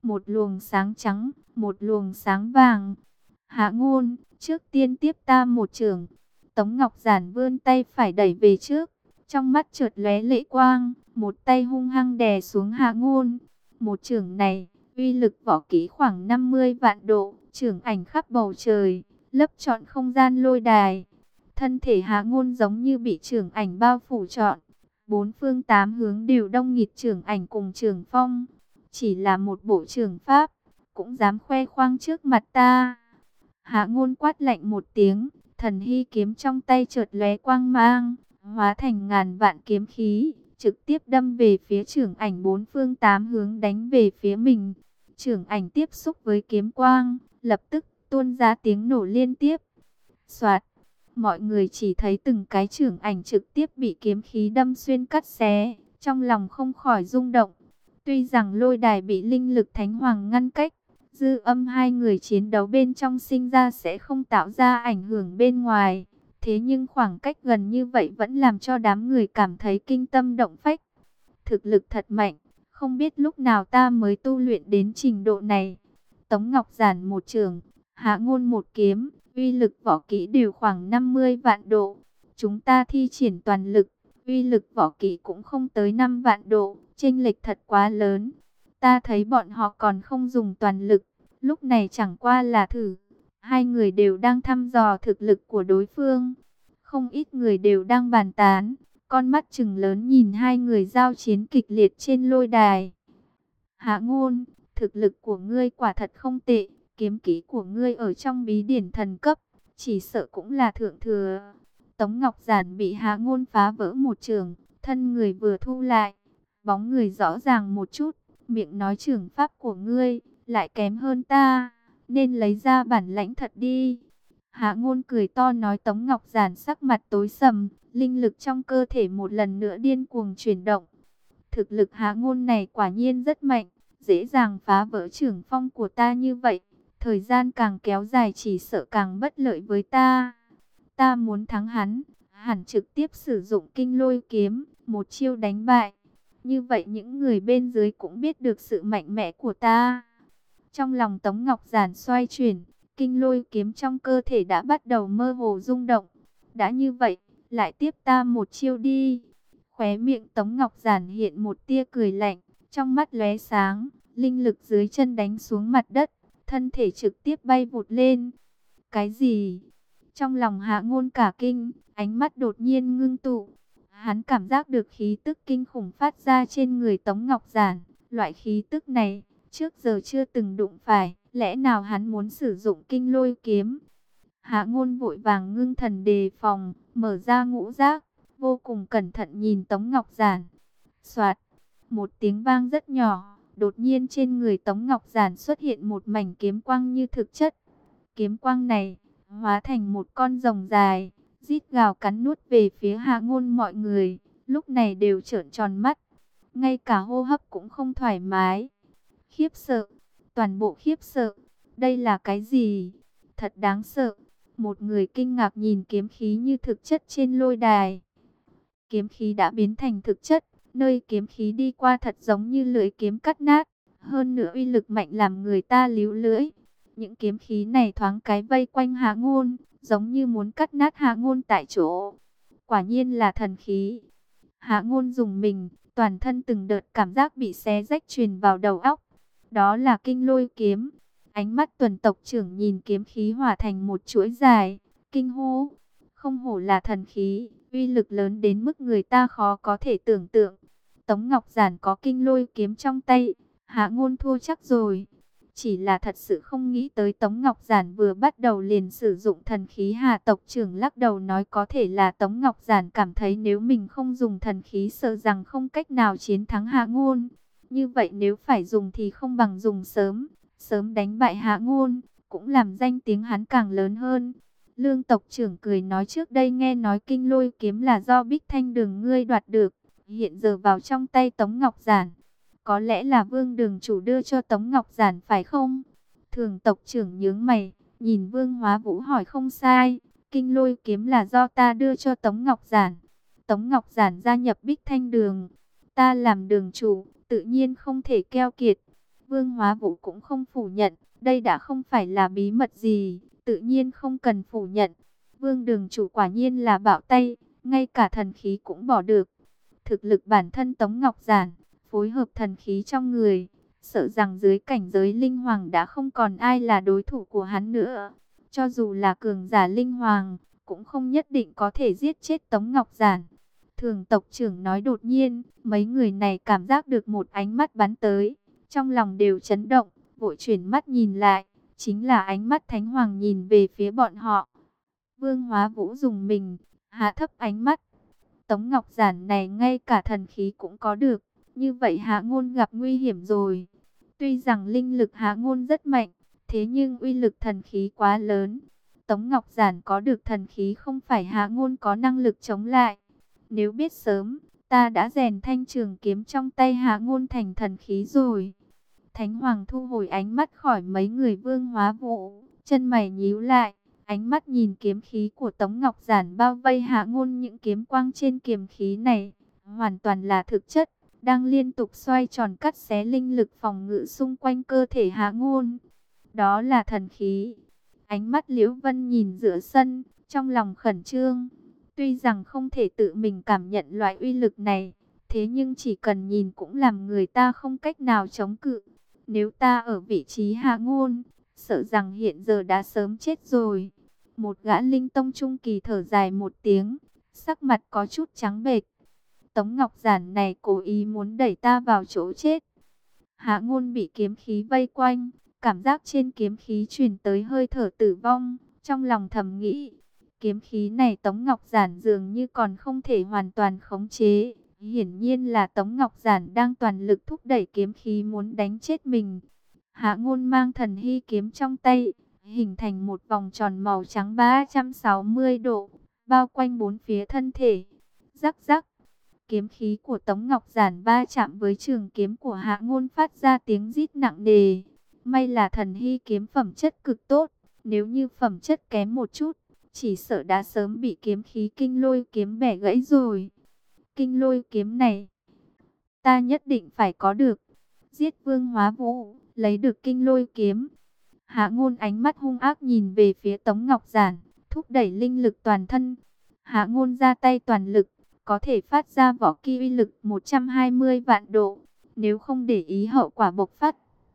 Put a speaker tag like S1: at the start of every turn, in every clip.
S1: một luồng sáng trắng, một luồng sáng vàng. Hạ Ngôn, trước tiên tiếp ta một chưởng. Tống Ngọc Giản vươn tay phải đẩy về trước, trong mắt chợt lóe lệ quang, một tay hung hăng đè xuống Hạ Ngôn. Một chưởng này, uy lực võ kỹ khoảng 50 vạn độ, chưởng ảnh khắp bầu trời, lấp trọn không gian lôi đài. Thân thể Hạ Ngôn giống như bị chưởng ảnh bao phủ trọn, bốn phương tám hướng đều đông nghịt chưởng ảnh cùng chưởng phong. Chỉ là một bộ chưởng pháp, cũng dám khoe khoang trước mặt ta. Hạ Ngôn quát lạnh một tiếng, thần hy kiếm trong tay chợt lóe quang mang, hóa thành ngàn vạn kiếm khí, trực tiếp đâm về phía chưởng ảnh bốn phương tám hướng đánh về phía mình. Chưởng ảnh tiếp xúc với kiếm quang, lập tức tuôn ra tiếng nổ liên tiếp. Soạt, mọi người chỉ thấy từng cái chưởng ảnh trực tiếp bị kiếm khí đâm xuyên cắt xé, trong lòng không khỏi rung động. Tuy rằng lôi đài bị linh lực thánh hoàng ngăn cách, dư âm hai người chiến đấu bên trong sinh ra sẽ không tạo ra ảnh hưởng bên ngoài. Thế nhưng khoảng cách gần như vậy vẫn làm cho đám người cảm thấy kinh tâm động phách. Thực lực thật mạnh, không biết lúc nào ta mới tu luyện đến trình độ này. Tống Ngọc Giản một chưởng, Hạ Ngôn một kiếm, uy lực võ kỹ đều khoảng 50 vạn độ. Chúng ta thi triển toàn lực, uy lực võ kỹ cũng không tới 5 vạn độ, chênh lệch thật quá lớn. Ta thấy bọn họ còn không dùng toàn lực, lúc này chẳng qua là thử. Hai người đều đang thăm dò thực lực của đối phương. Không ít người đều đang bàn tán, con mắt trừng lớn nhìn hai người giao chiến kịch liệt trên lôi đài. Hạ Ngôn, thực lực của ngươi quả thật không tệ, kiếm kỹ của ngươi ở trong bí điển thần cấp, chỉ sợ cũng là thượng thừa. Tống Ngọc Giản bị Hạ Ngôn phá vỡ một trường, thân người vừa thu lại, bóng người rõ ràng một chút, miệng nói trường pháp của ngươi lại kém hơn ta, nên lấy ra bản lãnh thật đi. Hạ Ngôn cười to nói. Tống Ngọc Giản sắc mặt tối sầm, linh lực trong cơ thể một lần nữa điên cuồng chuyển động. Thực lực Hạ Ngôn này quả nhiên rất mạnh, dễ dàng phá vỡ chưởng phong của ta như vậy. Thời gian càng kéo dài chỉ sợ càng bất lợi với ta. Ta muốn thắng hắn, hẳn trực tiếp sử dụng kinh lôi kiếm, một chiêu đánh bại. Như vậy những người bên dưới cũng biết được sự mạnh mẽ của ta. Trong lòng Tống Ngọc Giản xoay chuyển, kinh lôi kiếm trong cơ thể đã bắt đầu mơ hồ rung động. Đã như vậy, lại tiếp ta một chiêu đi. Khóe miệng Tống Ngọc Giản hiện một tia cười lạnh, trong mắt lóe sáng, linh lực dưới chân đánh xuống mặt đất, thân thể trực tiếp bay vụt lên. Cái gì? Trong lòng Hạ Ngôn cả kinh, ánh mắt đột nhiên ngưng tụ. Hắn cảm giác được khí tức kinh khủng phát ra trên người Tống Ngọc Giản. Loại khí tức này, trước giờ chưa từng đụng phải. Lẽ nào hắn muốn sử dụng kinh lôi kiếm? Hạ Ngôn vội vàng ngưng thần đề phòng, mở ra ngũ giác, vô cùng cẩn thận nhìn Tống Ngọc Giản. Soạt, một tiếng vang rất nhỏ, đột nhiên trên người Tống Ngọc Giản xuất hiện một mảnh kiếm quang như thực chất. Kiếm quang này hóa thành một con rồng dài, rít gào cắn nuốt về phía Hạ Ngôn. Mọi người lúc này đều trợn tròn mắt, ngay cả hô hấp cũng không thoải mái. Khiếp sợ, toàn bộ khiếp sợ. Đây là cái gì? Thật đáng sợ. Một người kinh ngạc nhìn kiếm khí như thực chất trên lôi đài. Kiếm khí đã biến thành thực chất, nơi kiếm khí đi qua thật giống như lưỡi kiếm cắt nát. Hơn nữa uy lực mạnh làm người ta líu lưỡi. Những kiếm khí này thoáng cái vây quanh Hạ Ngôn, giống như muốn cắt nát Hạ Ngôn tại chỗ. Quả nhiên là thần khí. Hạ Ngôn dùng mình, toàn thân từng đợt cảm giác bị xé rách truyền vào đầu óc. Đó là kinh lôi kiếm. Ánh mắt Tuần tộc trưởng nhìn kiếm khí hòa thành một chuỗi dài, kinh hô. Không hổ là thần khí, uy lực lớn đến mức người ta khó có thể tưởng tượng. Tống Ngọc Giản có kinh lôi kiếm trong tay, Hạ Ngôn thua chắc rồi. Chỉ là thật sự không nghĩ tới Tống Ngọc Giản vừa bắt đầu liền sử dụng thần khí. Hà tộc trưởng lắc đầu nói có thể là Tống Ngọc Giản cảm thấy nếu mình không dùng thần khí sợ rằng không cách nào chiến thắng Hạ Ngôn. Như vậy nếu phải dùng thì không bằng dùng sớm, sớm đánh bại Hạ Ngôn, cũng làm danh tiếng hắn càng lớn hơn. Lương tộc trưởng cười nói trước đây nghe nói kinh lôi kiếm là do Bích Thanh Đường ngươi đoạt được, hiện giờ vào trong tay Tống Ngọc Giản. Có lẽ là Vương Đường chủ đưa cho Tống Ngọc Giản phải không? Thường tộc trưởng nhướng mày, nhìn Vương Hóa Vũ hỏi không sai, kinh lôi kiếm là do ta đưa cho Tống Ngọc Giản. Tống Ngọc Giản gia nhập Bích Thanh Đường, ta làm đường chủ, tự nhiên không thể keo kiệt. Vương Hóa Vũ cũng không phủ nhận, đây đã không phải là bí mật gì, tự nhiên không cần phủ nhận. Vương Đường chủ quả nhiên là bạo tay, ngay cả thần khí cũng bỏ được. Thực lực bản thân Tống Ngọc Giản, phối hợp thần khí trong người, sợ rằng dưới cảnh giới linh hoàng đã không còn ai là đối thủ của hắn nữa. Cho dù là cường giả linh hoàng, cũng không nhất định có thể giết chết Tống Ngọc Giản. Thường tộc trưởng nói đột nhiên, mấy người này cảm giác được một ánh mắt bắn tới, trong lòng đều chấn động, vội chuyển mắt nhìn lại, chính là ánh mắt Thánh Hoàng nhìn về phía bọn họ. Vương Hóa Vũ dùng mình, hạ thấp ánh mắt. Tống Ngọc Giản này ngay cả thần khí cũng có được, như vậy Hạ Ngôn gặp nguy hiểm rồi. Tuy rằng linh lực Hạ Ngôn rất mạnh, thế nhưng uy lực thần khí quá lớn. Tống Ngọc Giản có được thần khí không phải Hạ Ngôn có năng lực chống lại. Nếu biết sớm, ta đã rèn thanh trường kiếm trong tay Hạ Ngôn thành thần khí rồi. Thánh Hoàng thu hồi ánh mắt khỏi mấy người Vương Hóa Vũ, chân mày nhíu lại, ánh mắt nhìn kiếm khí của Tống Ngọc Giản bao vây Hạ Ngôn. Những kiếm quang trên kiếm khí này hoàn toàn là thực chất, đang liên tục xoay tròn cắt xé linh lực phòng ngự xung quanh cơ thể Hạ Ngôn. Đó là thần khí. Ánh mắt Liễu Vân nhìn giữa sân, trong lòng khẩn trương. Tuy rằng không thể tự mình cảm nhận loại uy lực này, thế nhưng chỉ cần nhìn cũng làm người ta không cách nào chống cự. Nếu ta ở vị trí Hạ Ngôn, sợ rằng hiện giờ đã sớm chết rồi. Một gã linh tông trung kỳ thở dài một tiếng, sắc mặt có chút trắng bệch. Tống Ngọc Giản này cố ý muốn đẩy ta vào chỗ chết. Hạ Ngôn bị kiếm khí vây quanh, cảm giác trên kiếm khí truyền tới hơi thở tử vong, trong lòng thầm nghĩ, kiếm khí này Tống Ngọc Giản dường như còn không thể hoàn toàn khống chế. Hiển nhiên là Tống Ngọc Giản đang toàn lực thúc đẩy kiếm khí muốn đánh chết mình. Hạ Ngôn mang thần hy kiếm trong tay, hình thành một vòng tròn màu trắng 360 độ, bao quanh bốn phía thân thể. Rắc rắc, kiếm khí của Tống Ngọc Giản va chạm với trường kiếm của Hạ Ngôn phát ra tiếng rít nặng nề. May là thần hy kiếm phẩm chất cực tốt, nếu như phẩm chất kém một chút, chỉ sợ đã sớm bị kiếm khí kinh lôi kiếm bẻ gãy rồi. Kinh lôi kiếm này, ta nhất định phải có được. Giết Vương Hóa Vũ, lấy được kinh lôi kiếm. Hạ Ngôn ánh mắt hung ác nhìn về phía Tống Ngọc Giản, thúc đẩy linh lực toàn thân. Hạ Ngôn ra tay toàn lực, có thể phát ra võ kỹ uy lực 120 vạn độ. Nếu không để ý hậu quả bộc phát,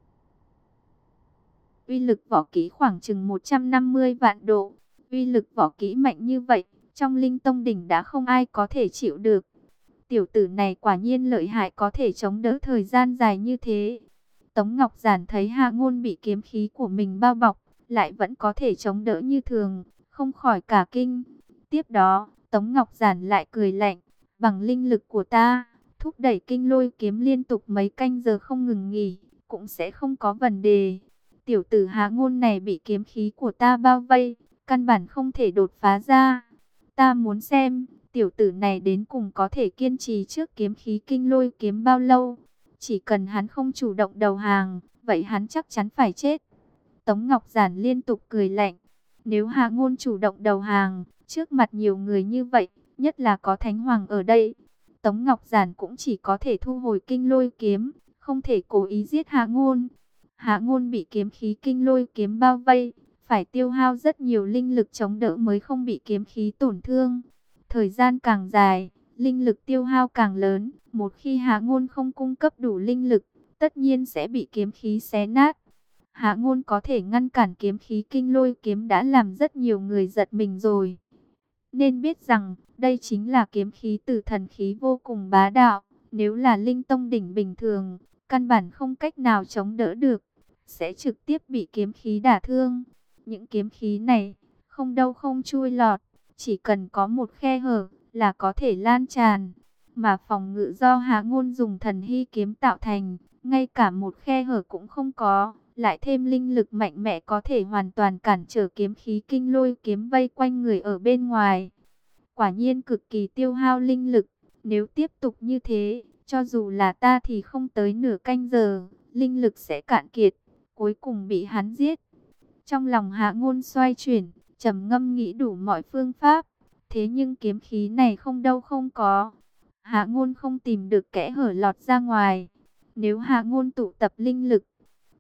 S1: uy lực võ kỹ khoảng chừng 150 vạn độ. Uy lực võ kỹ mạnh như vậy, trong Linh Tông đỉnh đã không ai có thể chịu được. Tiểu tử này quả nhiên lợi hại, có thể chống đỡ thời gian dài như thế. Tống Ngọc Giản thấy Hạ Ngôn bị kiếm khí của mình bao bọc, lại vẫn có thể chống đỡ như thường, không khỏi cả kinh. Tiếp đó, Tống Ngọc Giản lại cười lạnh, bằng linh lực của ta, thúc đẩy kinh lôi kiếm liên tục mấy canh giờ không ngừng nghỉ, cũng sẽ không có vấn đề. Tiểu tử Hạ Ngôn này bị kiếm khí của ta bao vây, căn bản không thể đột phá ra. Ta muốn xem, tiểu tử này đến cùng có thể kiên trì trước kiếm khí kinh lôi kiếm bao lâu. Chỉ cần hắn không chủ động đầu hàng, vậy hắn chắc chắn phải chết. Tống Ngọc Giản liên tục cười lạnh. Nếu Hạ Ngôn chủ động đầu hàng, trước mặt nhiều người như vậy, nhất là có Thánh Hoàng ở đây, Tống Ngọc Giản cũng chỉ có thể thu hồi kinh lôi kiếm, không thể cố ý giết Hạ Ngôn. Hạ Ngôn bị kiếm khí kinh lôi kiếm bao vây, phải tiêu hao rất nhiều linh lực chống đỡ mới không bị kiếm khí tổn thương. Thời gian càng dài, linh lực tiêu hao càng lớn. Một khi Hạ Ngôn không cung cấp đủ linh lực, tất nhiên sẽ bị kiếm khí xé nát. Hạ Ngôn có thể ngăn cản kiếm khí kinh lôi kiếm đã làm rất nhiều người giật mình rồi. Nên biết rằng, đây chính là kiếm khí từ thần khí vô cùng bá đạo. Nếu là Linh Tông đỉnh bình thường, căn bản không cách nào chống đỡ được, sẽ trực tiếp bị kiếm khí đả thương. Những kiếm khí này, không đâu không chui lọt, chỉ cần có một khe hở là có thể lan tràn. Mà phòng ngự do Hạ Ngôn dùng thần hy kiếm tạo thành, ngay cả một khe hở cũng không có, lại thêm linh lực mạnh mẽ có thể hoàn toàn cản trở kiếm khí kinh lôi kiếm vây quanh người ở bên ngoài. Quả nhiên cực kỳ tiêu hao linh lực, nếu tiếp tục như thế, cho dù là ta thì không tới nửa canh giờ, linh lực sẽ cạn kiệt, cuối cùng bị hắn giết. Trong lòng Hạ Ngôn xoay chuyển, trầm ngâm nghĩ đủ mọi phương pháp, thế nhưng kiếm khí này không đâu không có. Hạ Ngôn không tìm được kẽ hở lọt ra ngoài. Nếu Hạ Ngôn tụ tập linh lực,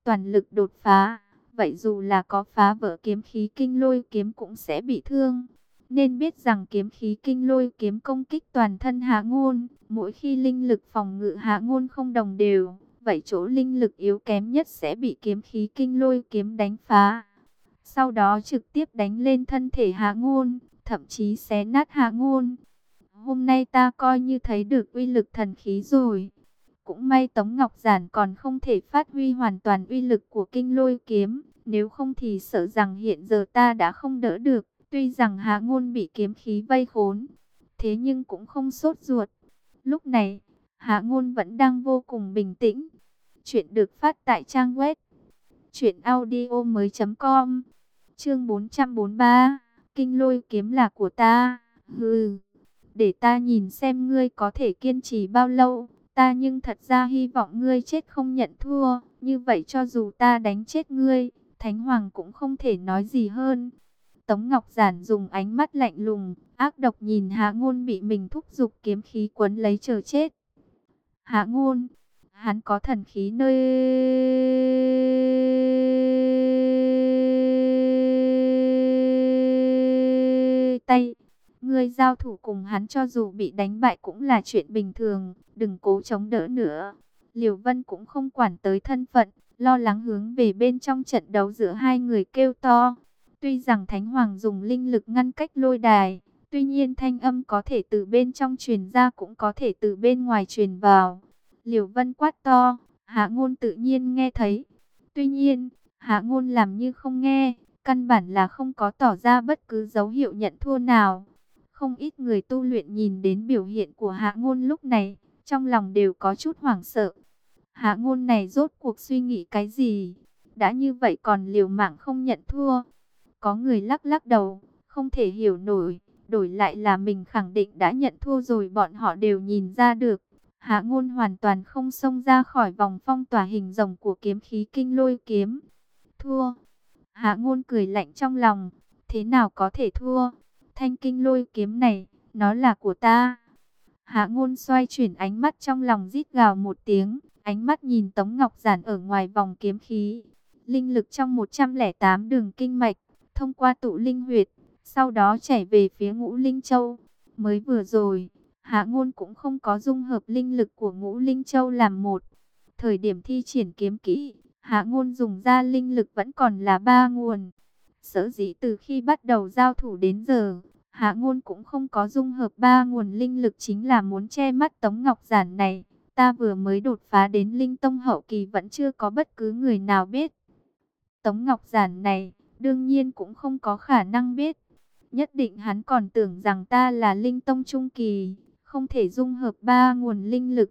S1: toàn lực đột phá, vậy dù là có phá vỡ kiếm khí kinh lôi kiếm cũng sẽ bị thương. Nên biết rằng kiếm khí kinh lôi kiếm công kích toàn thân Hạ Ngôn, mỗi khi linh lực phòng ngự Hạ Ngôn không đồng đều, vậy chỗ linh lực yếu kém nhất sẽ bị kiếm khí kinh lôi kiếm đánh phá. Sau đó trực tiếp đánh lên thân thể Hạ Ngôn, thậm chí xé nát Hạ Ngôn. Hôm nay ta coi như thấy được uy lực thần khí rồi. Cũng may Tống Ngọc Giản còn không thể phát huy hoàn toàn uy lực của kinh lôi kiếm, nếu không thì sợ rằng hiện giờ ta đã không đỡ được. Tuy rằng Hạ Ngôn bị kiếm khí vây khốn, thế nhưng cũng không sốt ruột. Lúc này, Hạ Ngôn vẫn đang vô cùng bình tĩnh. Chuyện được phát tại trang web truyệnaudiomoi.com. Chương 443, kinh lôi kiếm là của ta. Hừ, để ta nhìn xem ngươi có thể kiên trì bao lâu. Ta nhưng thật ra hy vọng ngươi chết không nhận thua, như vậy cho dù ta đánh chết ngươi, Thánh Hoàng cũng không thể nói gì hơn. Tống Ngọc Giản dùng ánh mắt lạnh lùng, ác độc nhìn Hạ Ngôn bị mình thúc giục kiếm khí quấn lấy chờ chết. Hạ Ngôn, hắn có thần khí nơi tay. Ngươi giao thủ cùng hắn cho dù bị đánh bại cũng là chuyện bình thường, đừng cố chống đỡ nữa. Liều Vân cũng không quản tới thân phận, lo lắng hướng về bên trong trận đấu giữa hai người kêu to. Tuy rằng Thánh Hoàng dùng linh lực ngăn cách lôi đài, tuy nhiên thanh âm có thể từ bên trong truyền ra cũng có thể từ bên ngoài truyền vào. Liều Vân quát to, Hạ Ngôn tự nhiên nghe thấy. Tuy nhiên, Hạ Ngôn làm như không nghe, căn bản là không có tỏ ra bất cứ dấu hiệu nhận thua nào. Không ít người tu luyện nhìn đến biểu hiện của Hạ Ngôn lúc này, trong lòng đều có chút hoảng sợ. Hạ Ngôn này rốt cuộc suy nghĩ cái gì? Đã như vậy còn liều mạng không nhận thua. Có người lắc lắc đầu, không thể hiểu nổi, đổi lại là mình khẳng định đã nhận thua rồi, bọn họ đều nhìn ra được. Hạ Ngôn hoàn toàn không xông ra khỏi vòng phong tỏa hình rồng của kiếm khí kinh lôi kiếm. Thua. Hạ Ngôn cười lạnh trong lòng, thế nào có thể thua? Thanh kinh lôi kiếm này, nó là của ta. Hạ Ngôn xoay chuyển ánh mắt trong lòng rít gào một tiếng, ánh mắt nhìn Tống Ngọc Giản ở ngoài vòng kiếm khí. Linh lực trong 108 đường kinh mạch, thông qua tụ linh huyệt, sau đó chảy về phía Ngũ Linh Châu. Mới vừa rồi, Hạ Ngôn cũng không có dung hợp linh lực của Ngũ Linh Châu làm một. Thời điểm thi triển kiếm kỹ, Hạ Ngôn dùng ra linh lực vẫn còn là 3 nguồn. Sở dĩ từ khi bắt đầu giao thủ đến giờ, Hạ Ngôn cũng không có dung hợp 3 nguồn linh lực, chính là muốn che mắt Tống Ngọc Giản này. Ta vừa mới đột phá đến Linh Tông hậu kỳ vẫn chưa có bất cứ người nào biết. Tống Ngọc Giản này, đương nhiên cũng không có khả năng biết. Nhất định hắn còn tưởng rằng ta là Linh Tông trung kỳ, không thể dung hợp 3 nguồn linh lực.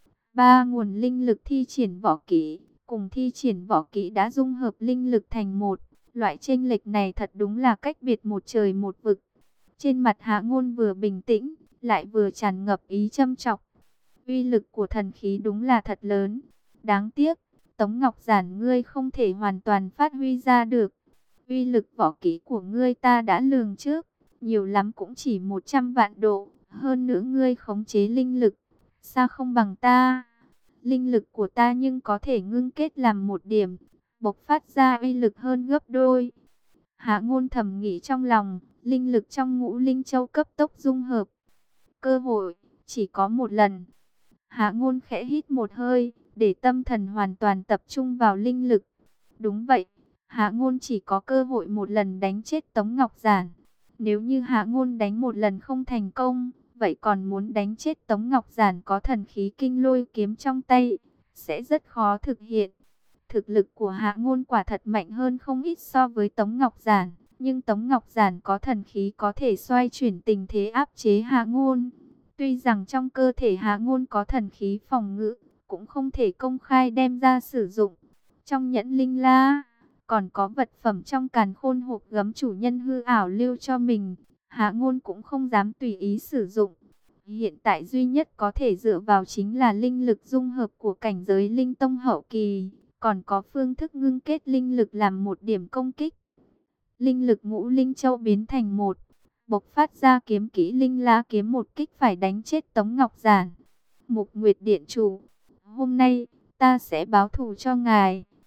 S1: 3 nguồn linh lực thi triển võ kỹ, cùng thi triển võ kỹ đã dung hợp linh lực thành một. Loại chênh lệch này thật đúng là cách biệt một trời một vực. Trên mặt Hạ Ngôn vừa bình tĩnh, lại vừa tràn ngập ý châm chọc. Uy lực của thần khí đúng là thật lớn. Đáng tiếc, Tống Ngọc Giản ngươi không thể hoàn toàn phát huy ra được. Uy lực võ kỹ của ngươi ta đã lường trước, nhiều lắm cũng chỉ 100 vạn độ. Hơn nữa ngươi khống chế linh lực, sao không bằng ta? Linh lực của ta nhưng có thể ngưng kết làm một điểm, bộc phát ra uy lực hơn gấp đôi. Hạ Ngôn thầm nghĩ trong lòng, linh lực trong Ngũ Linh Châu cấp tốc dung hợp. Cơ hội chỉ có một lần. Hạ Ngôn khẽ hít một hơi, để tâm thần hoàn toàn tập trung vào linh lực. Đúng vậy, Hạ Ngôn chỉ có cơ hội một lần đánh chết Tống Ngọc Giản. Nếu như Hạ Ngôn đánh một lần không thành công, vậy còn muốn đánh chết Tống Ngọc Giản có thần khí kinh lôi kiếm trong tay, sẽ rất khó thực hiện. Thực lực của Hạ Ngôn quả thật mạnh hơn không ít so với Tống Ngọc Giản, nhưng Tống Ngọc Giản có thần khí có thể xoay chuyển tình thế áp chế Hạ Ngôn. Tuy rằng trong cơ thể Hạ Ngôn có thần khí phòng ngự, cũng không thể công khai đem ra sử dụng. Trong nhẫn linh la, còn có vật phẩm trong càn khôn hộp gấm chủ nhân hư ảo lưu cho mình, Hạ Ngôn cũng không dám tùy ý sử dụng. Hiện tại duy nhất có thể dựa vào chính là linh lực dung hợp của cảnh giới Linh Tông hậu kỳ, còn có phương thức ngưng kết linh lực làm một điểm công kích. Linh lực Ngũ Linh Châu biến thành một, bộc phát ra kiếm kỹ Linh La kiếm một kích phải đánh chết Tống Ngọc Giản. Mục Nguyệt Điện chủ, hôm nay ta sẽ báo thù cho ngài.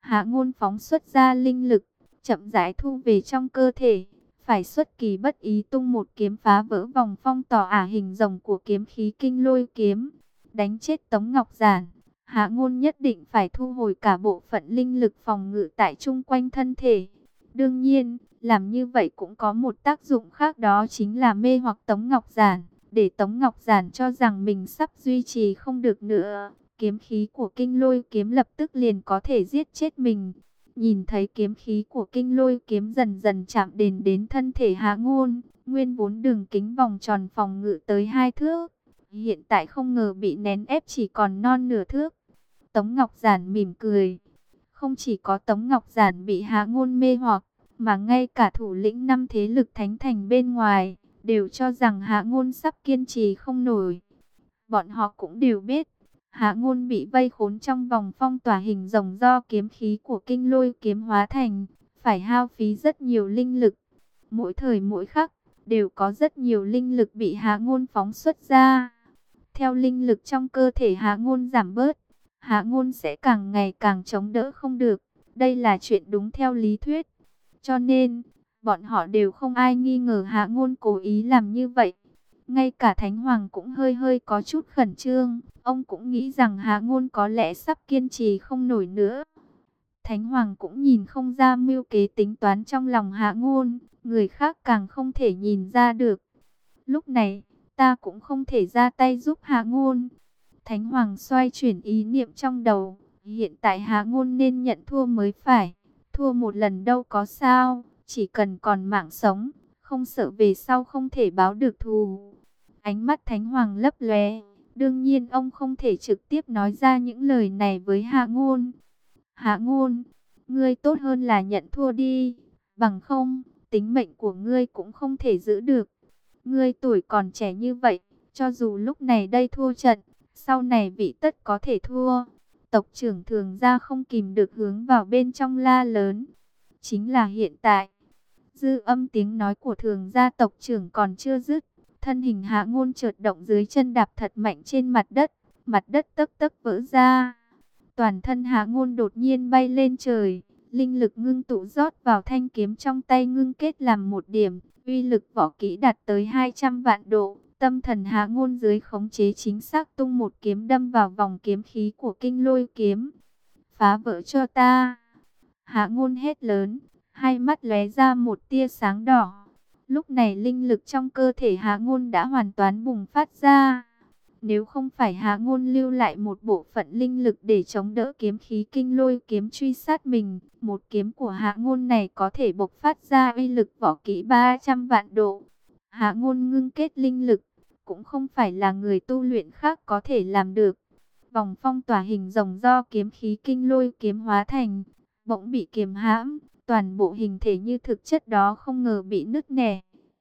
S1: Hạ Ngôn phóng xuất ra linh lực, chậm rãi thu về trong cơ thể. Phải xuất kỳ bất ý tung một kiếm phá vỡ vòng phong tỏa ả hình rồng của kiếm khí kinh lôi kiếm. Đánh chết Tống Ngọc Giản, Hạ Ngôn nhất định phải thu hồi cả bộ phận linh lực phòng ngự tại chung quanh thân thể. Đương nhiên, làm như vậy cũng có một tác dụng khác, đó chính là mê hoặc Tống Ngọc Giản, để Tống Ngọc Giản cho rằng mình sắp duy trì không được nữa. Kiếm khí của kinh lôi kiếm lập tức liền có thể giết chết mình. Nhìn thấy kiếm khí của kinh lôi kiếm dần dần chạm đến thân thể Hạ Ngôn, nguyên vốn đường kính vòng tròn phòng ngự tới 2 thước, hiện tại không ngờ bị nén ép chỉ còn non nửa thước. Tống Ngọc Giản mỉm cười. Không chỉ có Tống Ngọc Giản bị Hạ Ngôn mê hoặc, mà ngay cả thủ lĩnh 5 thế lực thánh thành bên ngoài đều cho rằng Hạ Ngôn sắp kiên trì không nổi. Bọn họ cũng đều biết, Hạ Ngôn bị vây khốn trong vòng phong tỏa hình rồng do kiếm khí của kinh lôi kiếm hóa thành, phải hao phí rất nhiều linh lực. Mỗi thời mỗi khắc, đều có rất nhiều linh lực bị Hạ Ngôn phóng xuất ra. Theo linh lực trong cơ thể Hạ Ngôn giảm bớt, Hạ Ngôn sẽ càng ngày càng chống đỡ không được. Đây là chuyện đúng theo lý thuyết. Cho nên, bọn họ đều không ai nghi ngờ Hạ Ngôn cố ý làm như vậy. Ngay cả Thánh Hoàng cũng hơi hơi có chút khẩn trương. Ông cũng nghĩ rằng Hạ Ngôn có lẽ sắp kiên trì không nổi nữa. Thánh Hoàng cũng nhìn không ra mưu kế tính toán trong lòng Hạ Ngôn. Người khác càng không thể nhìn ra được. Lúc này, ta cũng không thể ra tay giúp Hạ Ngôn. Thánh Hoàng xoay chuyển ý niệm trong đầu. Hiện tại Hạ Ngôn nên nhận thua mới phải. Thua một lần đâu có sao. Chỉ cần còn mạng sống, không sợ về sau không thể báo được thù. Ánh mắt Thánh Hoàng lấp lóe. Đương nhiên ông không thể trực tiếp nói ra những lời này với Hạ Ngôn. Hạ Ngôn, ngươi tốt hơn là nhận thua đi. Bằng không, tính mệnh của ngươi cũng không thể giữ được. Ngươi tuổi còn trẻ như vậy, cho dù lúc này đây thua trận, sau này vị tất có thể thua. Tộc trưởng Thường Gia không kìm được hướng vào bên trong la lớn. Chính là hiện tại. Dư âm tiếng nói của Thường Gia tộc trưởng còn chưa dứt. Thân hình Hạ Ngôn chợt động dưới chân đạp thật mạnh trên mặt đất tấc tấc vỡ ra. Toàn thân Hạ Ngôn đột nhiên bay lên trời, linh lực ngưng tụ rót vào thanh kiếm trong tay ngưng kết làm một điểm, uy lực võ kỹ đạt tới 200 vạn độ. Tâm thần Hạ Ngôn dưới khống chế chính xác tung một kiếm đâm vào vòng kiếm khí của kinh lôi kiếm. Phá vỡ cho ta! Hạ Ngôn hét lớn, hai mắt lóe ra một tia sáng đỏ. Lúc này linh lực trong cơ thể Hạ Ngôn đã hoàn toàn bùng phát ra. Nếu không phải Hạ Ngôn lưu lại một bộ phận linh lực để chống đỡ kiếm khí kinh lôi kiếm truy sát mình, một kiếm của Hạ Ngôn này có thể bộc phát ra uy lực võ kỹ 300 vạn độ. Hạ Ngôn ngưng kết linh lực, cũng không phải là người tu luyện khác có thể làm được. Vòng phong tỏa hình rồng do kiếm khí kinh lôi kiếm hóa thành, bỗng bị kiềm hãm, toàn bộ hình thể như thực chất đó không ngờ bị nứt nẻ.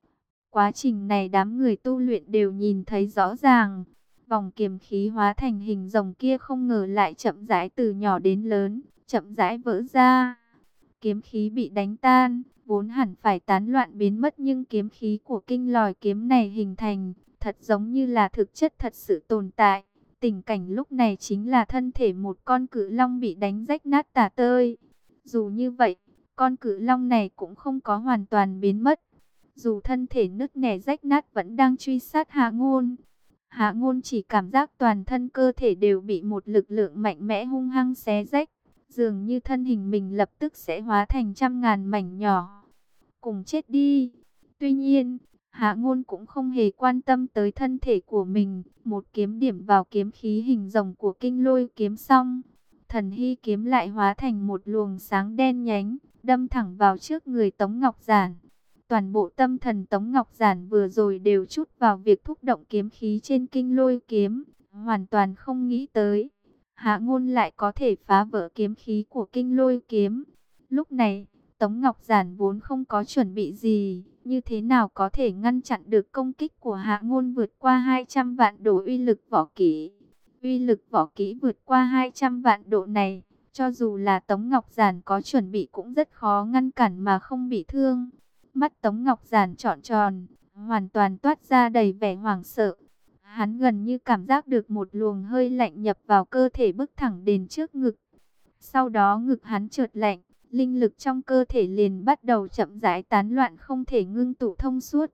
S1: Quá trình này đám người tu luyện đều nhìn thấy rõ ràng. Vòng kiếm khí hóa thành hình rồng kia không ngờ lại chậm rãi từ nhỏ đến lớn, chậm rãi vỡ ra. Kiếm khí bị đánh tan, vốn hẳn phải tán loạn biến mất, nhưng kiếm khí của kinh lòi kiếm này hình thành, thật giống như là thực chất thật sự tồn tại. Tình cảnh lúc này chính là thân thể một con cự long bị đánh rách nát tả tơi. Dù như vậy, con cự long này cũng không có hoàn toàn biến mất. Dù thân thể nứt nẻ rách nát vẫn đang truy sát Hạ Ngôn. Hạ Ngôn chỉ cảm giác toàn thân cơ thể đều bị một lực lượng mạnh mẽ hung hăng xé rách. Dường như thân hình mình lập tức sẽ hóa thành trăm ngàn mảnh nhỏ. Cùng chết đi. Tuy nhiên, Hạ Ngôn cũng không hề quan tâm tới thân thể của mình. Một kiếm điểm vào kiếm khí hình rồng của kinh lôi kiếm xong, thần hy kiếm lại hóa thành một luồng sáng đen nhánh, đâm thẳng vào trước người Tống Ngọc Giản. Toàn bộ tâm thần Tống Ngọc Giản vừa rồi đều trút vào việc thúc động kiếm khí trên kinh lôi kiếm, hoàn toàn không nghĩ tới Hạ Ngôn lại có thể phá vỡ kiếm khí của kinh lôi kiếm. Lúc này, Tống Ngọc Giản vốn không có chuẩn bị gì, như thế nào có thể ngăn chặn được công kích của Hạ Ngôn vượt qua 200 vạn độ uy lực võ kỹ. Uy lực võ kỹ vượt qua 200 vạn độ này, cho dù là Tống Ngọc Giản có chuẩn bị cũng rất khó ngăn cản mà không bị thương. Mắt Tống Ngọc Giản trọn tròn, hoàn toàn toát ra đầy vẻ hoảng sợ. Hắn gần như cảm giác được một luồng hơi lạnh nhập vào cơ thể bức thẳng đến trước ngực. Sau đó ngực hắn chợt lạnh, linh lực trong cơ thể liền bắt đầu chậm rãi tán loạn, không thể ngưng tụ thông suốt.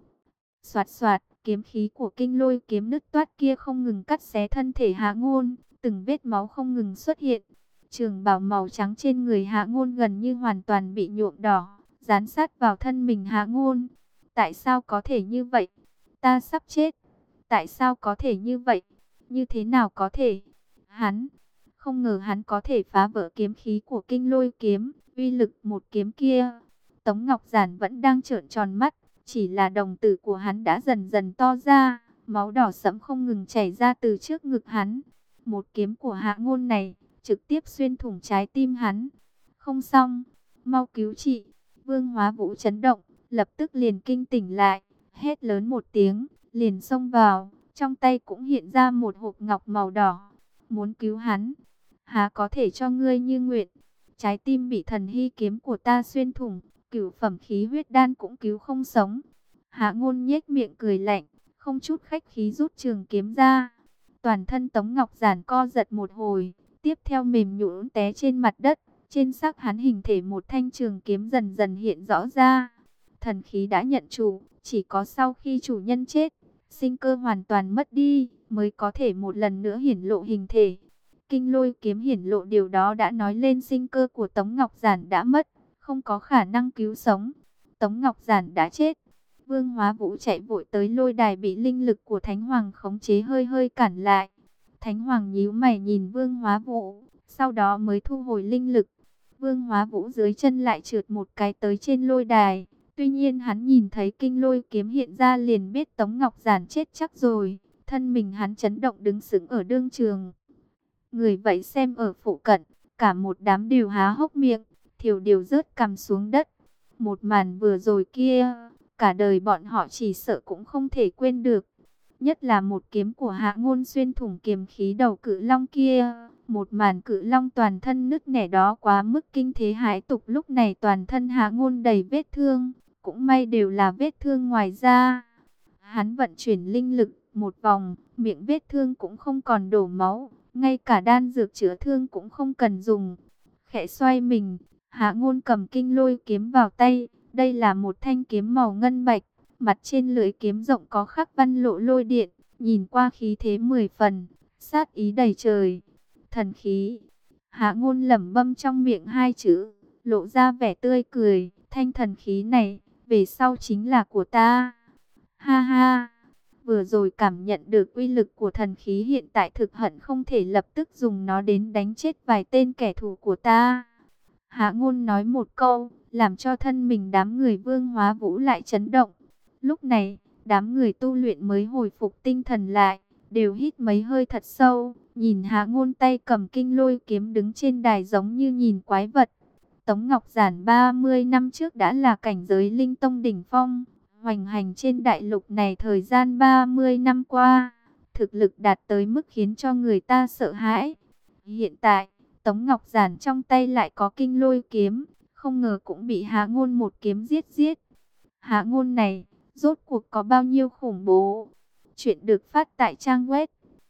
S1: Soạt soạt, kiếm khí của kinh lôi kiếm nứt toát kia không ngừng cắt xé thân thể Hạ Ngôn, từng vết máu không ngừng xuất hiện. Trường bào màu trắng trên người Hạ Ngôn gần như hoàn toàn bị nhuộm đỏ, dán sát vào thân mình Hạ Ngôn. Tại sao có thể như vậy? Ta sắp chết. Tại sao có thể như vậy? Như thế nào có thể? Hắn, không ngờ hắn có thể phá vỡ kiếm khí của kinh lôi kiếm, uy lực một kiếm kia. Tống Ngọc Giản vẫn đang trợn tròn mắt, chỉ là đồng tử của hắn đã dần dần to ra, máu đỏ sẫm không ngừng chảy ra từ trước ngực hắn. Một kiếm của Hạ Ngôn này trực tiếp xuyên thủng trái tim hắn. Không xong, mau cứu chị. Vương Hóa Vũ chấn động, lập tức liền kinh tỉnh lại, hét lớn một tiếng, liền xông vào, trong tay cũng hiện ra một hộp ngọc màu đỏ. Muốn cứu hắn, há có thể cho ngươi như nguyện. Trái tim bị thần hy kiếm của ta xuyên thủng, cửu phẩm khí huyết đan cũng cứu không sống. Hạ Ngôn nhếch miệng cười lạnh, không chút khách khí rút trường kiếm ra. Toàn thân Tống Ngọc Giản co giật một hồi, tiếp theo mềm nhũn té trên mặt đất. Trên xác hắn hình thể một thanh trường kiếm dần dần hiện rõ ra. Thần khí đã nhận chủ, chỉ có sau khi chủ nhân chết, sinh cơ hoàn toàn mất đi, mới có thể một lần nữa hiển lộ hình thể. Kinh lôi kiếm hiển lộ điều đó đã nói lên sinh cơ của Tống Ngọc Giản đã mất, không có khả năng cứu sống. Tống Ngọc Giản đã chết. Vương Hóa Vũ chạy vội tới lôi đài bị linh lực của Thánh Hoàng khống chế hơi hơi cản lại. Thánh Hoàng nhíu mày nhìn Vương Hóa Vũ, sau đó mới thu hồi linh lực. Vương Hóa Vũ dưới chân lại trượt một cái tới trên lôi đài. Tuy nhiên hắn nhìn thấy kinh lôi kiếm hiện ra liền biết Tống Ngọc Giản chết chắc rồi. Thân mình hắn chấn động đứng sững ở đương trường. Người vậy xem ở phụ cận, cả một đám đều há hốc miệng, Thiều đều rớt cằm xuống đất. Một màn vừa rồi kia, cả đời bọn họ chỉ sợ cũng không thể quên được. Nhất là một kiếm của Hạ Ngôn xuyên thủng kiếm khí đầu cự long kia. Một màn cự long toàn thân nứt nẻ đó quá mức kinh thế hãi tục. Lúc này toàn thân Hạ Ngôn đầy vết thương, cũng may đều là vết thương ngoài da. Hắn vận chuyển linh lực một vòng, miệng vết thương cũng không còn đổ máu, ngay cả đan dược chữa thương cũng không cần dùng. Khẽ xoay mình, Hạ Ngôn cầm kinh lôi kiếm vào tay. Đây là một thanh kiếm màu ngân bạch, mặt trên lưỡi kiếm rộng có khắc văn lộ lôi điện, nhìn qua khí thế 10 phần, sát ý đầy trời. Thần khí. Hạ Ngôn lẩm bẩm trong miệng hai chữ, lộ ra vẻ tươi cười. Thanh thần khí này, về sau chính là của ta. Ha ha. Vừa rồi cảm nhận được uy lực của thần khí, hiện tại thực hận không thể lập tức dùng nó đến đánh chết vài tên kẻ thù của ta. Hạ Ngôn nói một câu, làm cho thân mình đám người Vương Hóa Vũ lại chấn động. Lúc này, đám người tu luyện mới hồi phục tinh thần lại, đều hít mấy hơi thật sâu, nhìn Hạ Ngôn tay cầm kinh lôi kiếm đứng trên đài giống như nhìn quái vật. Tống Ngọc Giản 30 năm trước đã là cảnh giới linh tông đỉnh phong, hoành hành trên đại lục này thời gian 30 năm qua, thực lực đạt tới mức khiến cho người ta sợ hãi. Hiện tại, Tống Ngọc Giản trong tay lại có kinh lôi kiếm, không ngờ cũng bị Hạ Ngôn một kiếm giết giết. Hạ Ngôn này, rốt cuộc có bao nhiêu khủng bố? Chuyện được phát tại trang web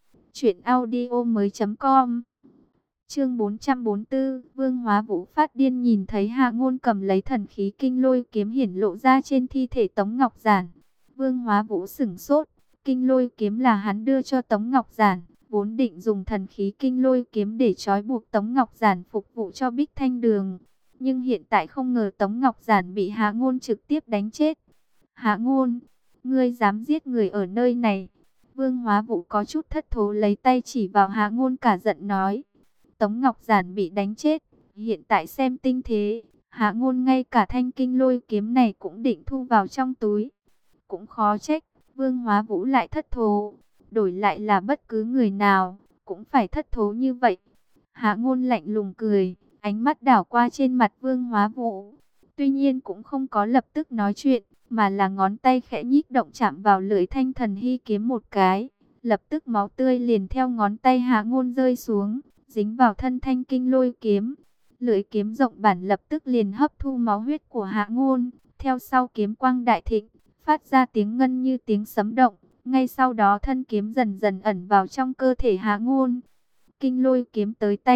S1: truyệnaudiomoi.com. Chương 444, Vương Hóa Vũ phát điên nhìn thấy Hạ Ngôn cầm lấy thần khí kinh lôi kiếm hiển lộ ra trên thi thể Tống Ngọc Giản. Vương Hóa Vũ sửng sốt, kinh lôi kiếm là hắn đưa cho Tống Ngọc Giản, vốn định dùng thần khí kinh lôi kiếm để trói buộc Tống Ngọc Giản phục vụ cho Bích Thanh Đường. Nhưng hiện tại không ngờ Tống Ngọc Giản bị Hạ Ngôn trực tiếp đánh chết. Hạ Ngôn, ngươi dám giết người ở nơi này? Vương Hóa Vũ có chút thất thố lấy tay chỉ vào Hạ Ngôn cả giận nói. Tống Ngọc Giản bị đánh chết, hiện tại xem tinh thế, Hạ Ngôn ngay cả thanh kinh lôi kiếm này cũng định thu vào trong túi. Cũng khó trách, Vương Hóa Vũ lại thất thố, đổi lại là bất cứ người nào, cũng phải thất thố như vậy. Hạ Ngôn lạnh lùng cười, ánh mắt đảo qua trên mặt Vương Hóa Vũ. Tuy nhiên cũng không có lập tức nói chuyện, mà là ngón tay khẽ nhích động chạm vào lưỡi thanh thần hy kiếm một cái. Lập tức máu tươi liền theo ngón tay Hạ Ngôn rơi xuống, dính vào thân thanh kinh lôi kiếm. Lưỡi kiếm rộng bản lập tức liền hấp thu máu huyết của Hạ Ngôn. Theo sau kiếm quang đại thịnh, phát ra tiếng ngân như tiếng sấm động. Ngay sau đó thân kiếm dần dần ẩn vào trong cơ thể Hạ Ngôn. Kinh lôi kiếm tới tay,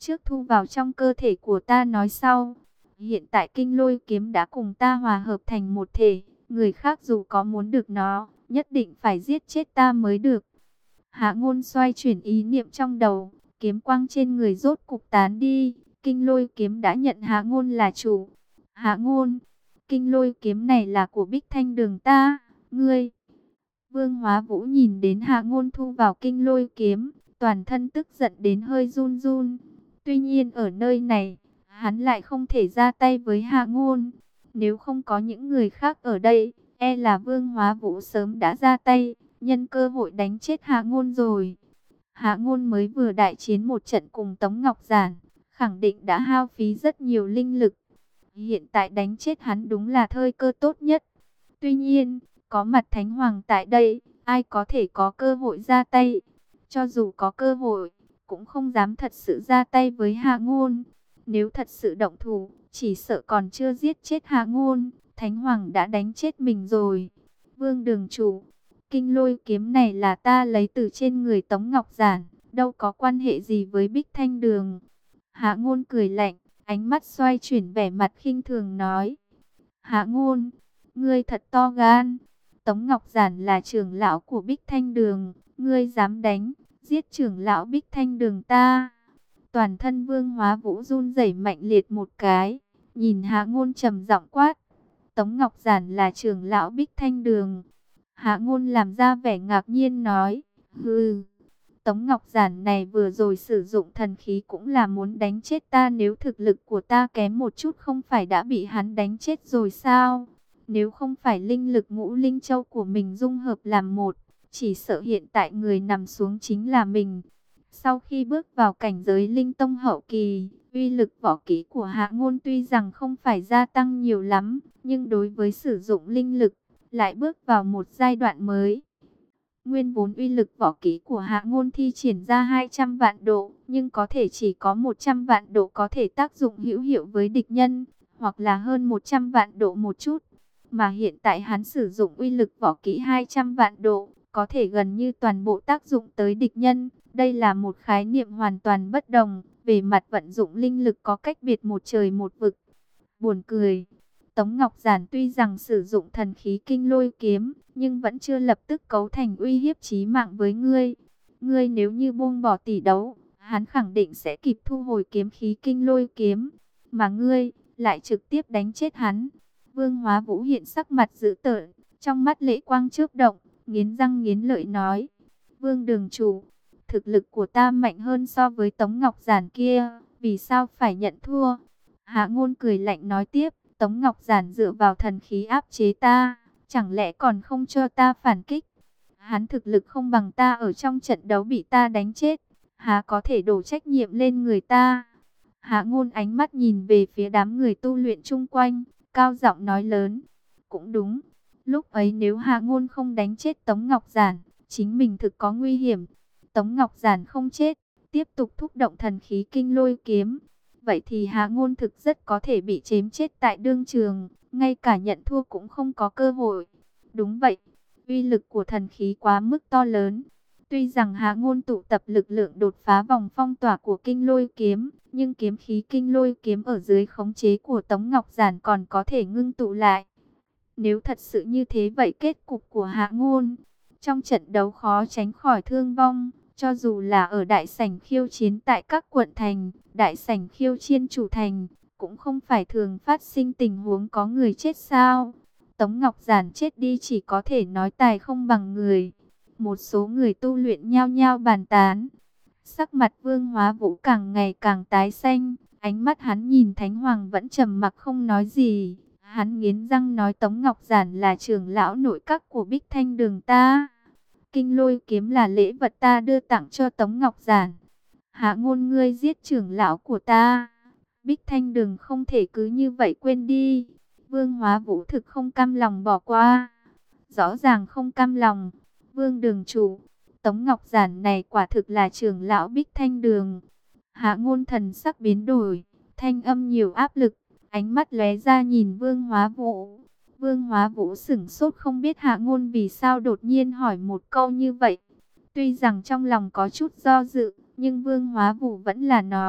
S1: trước thu vào trong cơ thể của ta nói sau. Hiện tại kinh lôi kiếm đã cùng ta hòa hợp thành một thể, người khác dù có muốn được nó, nhất định phải giết chết ta mới được. Hạ Ngôn xoay chuyển ý niệm trong đầu, kiếm quang trên người rốt cục tán đi, kinh lôi kiếm đã nhận Hạ Ngôn là chủ. Hạ Ngôn, kinh lôi kiếm này là của Bích Thanh Đường ta, ngươi. Vương Hóa Vũ nhìn đến Hạ Ngôn thu vào kinh lôi kiếm, toàn thân tức giận đến hơi run run. Tuy nhiên ở nơi này, hắn lại không thể ra tay với Hạ Ngôn. Nếu không có những người khác ở đây, e là Vương Hóa Vũ sớm đã ra tay, nhân cơ hội đánh chết Hạ Ngôn rồi. Hạ Ngôn mới vừa đại chiến một trận cùng Tống Ngọc Giản, khẳng định đã hao phí rất nhiều linh lực. Hiện tại đánh chết hắn đúng là thời cơ tốt nhất. Tuy nhiên, có mặt Thánh Hoàng tại đây, ai có thể có cơ hội ra tay. Cho dù có cơ hội, cũng không dám thật sự ra tay với Hạ Ngôn. Nếu thật sự động thủ, chỉ sợ còn chưa giết chết Hạ Ngôn, Thánh Hoàng đã đánh chết mình rồi. Vương Đường chủ, kinh lôi kiếm này là ta lấy từ trên người Tống Ngọc Giản, đâu có quan hệ gì với Bích Thanh Đường. Hạ Ngôn cười lạnh, ánh mắt xoay chuyển vẻ mặt khinh thường nói. Hạ Ngôn, ngươi thật to gan. Tống Ngọc Giản là trưởng lão của Bích Thanh Đường, ngươi dám đánh, giết trưởng lão Bích Thanh Đường ta. Toàn thân Vương Hóa Vũ run rẩy mạnh liệt một cái, nhìn Hạ Ngôn trầm giọng quát. Tống Ngọc Giản là trưởng lão Bích Thanh Đường. Hạ Ngôn làm ra vẻ ngạc nhiên nói, hừ, Tống Ngọc Giản này vừa rồi sử dụng thần khí cũng là muốn đánh chết ta, nếu thực lực của ta kém một chút không phải đã bị hắn đánh chết rồi sao? Nếu không phải linh lực ngũ linh châu của mình dung hợp làm một, chỉ sợ hiện tại người nằm xuống chính là mình. Sau khi bước vào cảnh giới linh tông hậu kỳ, uy lực võ kỹ của Hạ Ngôn tuy rằng không phải gia tăng nhiều lắm, nhưng đối với sử dụng linh lực, lại bước vào một giai đoạn mới. Nguyên vốn uy lực võ kỹ của Hạ Ngôn thi triển ra 200 vạn độ, nhưng có thể chỉ có 100 vạn độ có thể tác dụng hữu hiệu với địch nhân, hoặc là hơn 100 vạn độ một chút. Mà hiện tại hắn sử dụng uy lực võ kỹ 200 vạn độ, có thể gần như toàn bộ tác dụng tới địch nhân. Đây là một khái niệm hoàn toàn bất đồng, về mặt vận dụng linh lực có cách biệt một trời một vực. Buồn cười, Tống Ngọc Giản tuy rằng sử dụng thần khí kinh lôi kiếm, nhưng vẫn chưa lập tức cấu thành uy hiếp chí mạng với ngươi. Ngươi nếu như buông bỏ tỷ đấu, hắn khẳng định sẽ kịp thu hồi kiếm khí kinh lôi kiếm, mà ngươi lại trực tiếp đánh chết hắn. Vương Hóa Vũ hiện sắc mặt dữ tợn, trong mắt lệ quang chớp động, nghiến răng nghiến lợi nói: Vương Đường chủ, thực lực của ta mạnh hơn so với Tống Ngọc Giản kia, vì sao phải nhận thua? Hạ Ngôn cười lạnh nói tiếp: Tống Ngọc Giản dựa vào thần khí áp chế ta, chẳng lẽ còn không cho ta phản kích? Hắn thực lực không bằng ta, ở trong trận đấu bị ta đánh chết, há có thể đổ trách nhiệm lên người ta? Hạ Ngôn ánh mắt nhìn về phía đám người tu luyện chung quanh, cao giọng nói lớn: cũng đúng, lúc ấy nếu Hạ Ngôn không đánh chết Tống Ngọc Giản, chính mình thực có nguy hiểm. Tống Ngọc Giản không chết, tiếp tục thúc động thần khí kinh lôi kiếm, vậy thì Hạ Ngôn thực rất có thể bị chém chết tại đương trường, ngay cả nhận thua cũng không có cơ hội. Đúng vậy, uy lực của thần khí quá mức to lớn. Tuy rằng Hạ Ngôn tụ tập lực lượng đột phá vòng phong tỏa của kinh lôi kiếm, nhưng kiếm khí kinh lôi kiếm ở dưới khống chế của Tống Ngọc Giản còn có thể ngưng tụ lại. Nếu thật sự như thế, vậy kết cục của Hạ Ngôn trong trận đấu khó tránh khỏi thương vong. Cho dù là ở đại sảnh khiêu chiến tại các quận thành, đại sảnh khiêu chiến chủ thành, cũng không phải thường phát sinh tình huống có người chết sao? Tống Ngọc Giản chết đi chỉ có thể nói tài không bằng người. Một số người tu luyện nhao nhao bàn tán. Sắc mặt Vương Hóa Vũ càng ngày càng tái xanh, ánh mắt hắn nhìn Thánh Hoàng vẫn trầm mặc không nói gì. Hắn nghiến răng nói: Tống Ngọc Giản là trưởng lão nội các của Bích Thanh Đường ta. Kinh lôi kiếm là lễ vật ta đưa tặng cho Tống Ngọc Giản. Hạ Ngôn, ngươi giết trưởng lão của ta, Bích Thanh Đường không thể cứ như vậy quên đi. Vương Hóa Vũ thực không cam lòng bỏ qua. Rõ ràng không cam lòng. Vương Đường chủ, Tống Ngọc Giản này quả thực là trưởng lão Bích Thanh Đường. Hạ Ngôn thần sắc biến đổi, thanh âm nhiều áp lực, ánh mắt lóe ra nhìn Vương Hóa Vũ. Vương Hóa Vũ sửng sốt, không biết Hạ Ngôn vì sao đột nhiên hỏi một câu như vậy. Tuy rằng trong lòng có chút do dự, nhưng Vương Hóa Vũ vẫn là nói: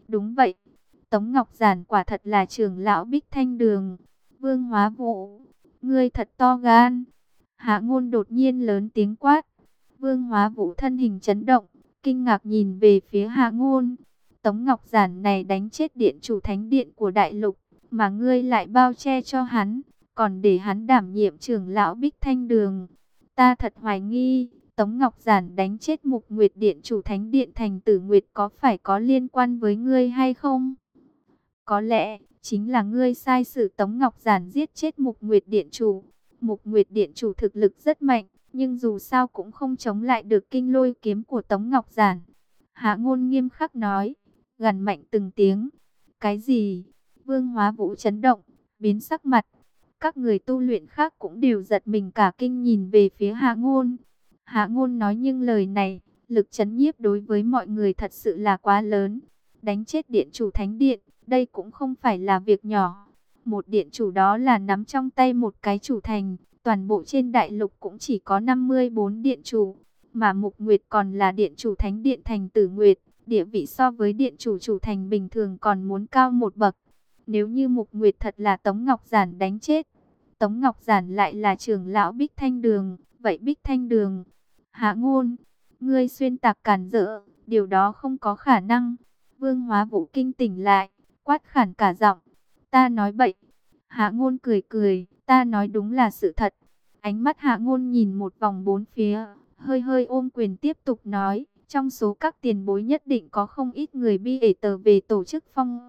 S1: Đúng vậy, Tống Ngọc Giản quả thật là trưởng lão Bích Thanh Đường. Vương Hóa Vũ, ngươi thật to gan. Hạ Ngôn đột nhiên lớn tiếng quát. Vương Hóa Vũ thân hình chấn động, kinh ngạc nhìn về phía Hạ Ngôn. Tống Ngọc Giản này đánh chết điện chủ thánh điện của đại lục, mà ngươi lại bao che cho hắn, còn để hắn đảm nhiệm trưởng lão Bích Thanh Đường. Ta thật hoài nghi, Tống Ngọc Giản đánh chết Mục Nguyệt điện chủ thánh điện Thành Tử Nguyệt có phải có liên quan với ngươi hay không? Có lẽ chính là ngươi sai sử Tống Ngọc Giản giết chết Mục Nguyệt điện chủ. Mục Nguyệt điện chủ thực lực rất mạnh, nhưng dù sao cũng không chống lại được kinh lôi kiếm của Tống Ngọc Giản. Hạ Ngôn nghiêm khắc nói, gằn mạnh từng tiếng. Cái gì? Vương Hóa Vũ chấn động, biến sắc mặt. Các người tu luyện khác cũng đều giật mình cả kinh nhìn về phía Hạ Ngôn. Hạ Ngôn nói nhưng lời này, lực chấn nhiếp đối với mọi người thật sự là quá lớn. Đánh chết điện chủ thánh điện, đây cũng không phải là việc nhỏ. Một điện chủ đó là nắm trong tay một cái chủ thành, toàn bộ trên đại lục cũng chỉ có 54 điện chủ, mà Mục Nguyệt còn là điện chủ thánh điện Thành Tử Nguyệt, địa vị so với điện chủ chủ thành bình thường còn muốn cao một bậc. Nếu như Mục Nguyệt thật là Tống Ngọc Giản đánh chết, Tống Ngọc Giản lại là trưởng lão Bích Thanh Đường, vậy Bích Thanh Đường, Hạ Ngôn, ngươi xuyên tạc cản rỡ, điều đó không có khả năng. Vương Hóa Vũ kinh tỉnh lại, quát khản cả giọng, ta nói bậy. Hạ Ngôn cười cười, ta nói đúng là sự thật. Ánh mắt Hạ Ngôn nhìn một vòng bốn phía, hơi hơi ôm quyền tiếp tục nói, trong số các tiền bối nhất định có không ít người bi ể tờ về tổ chức phong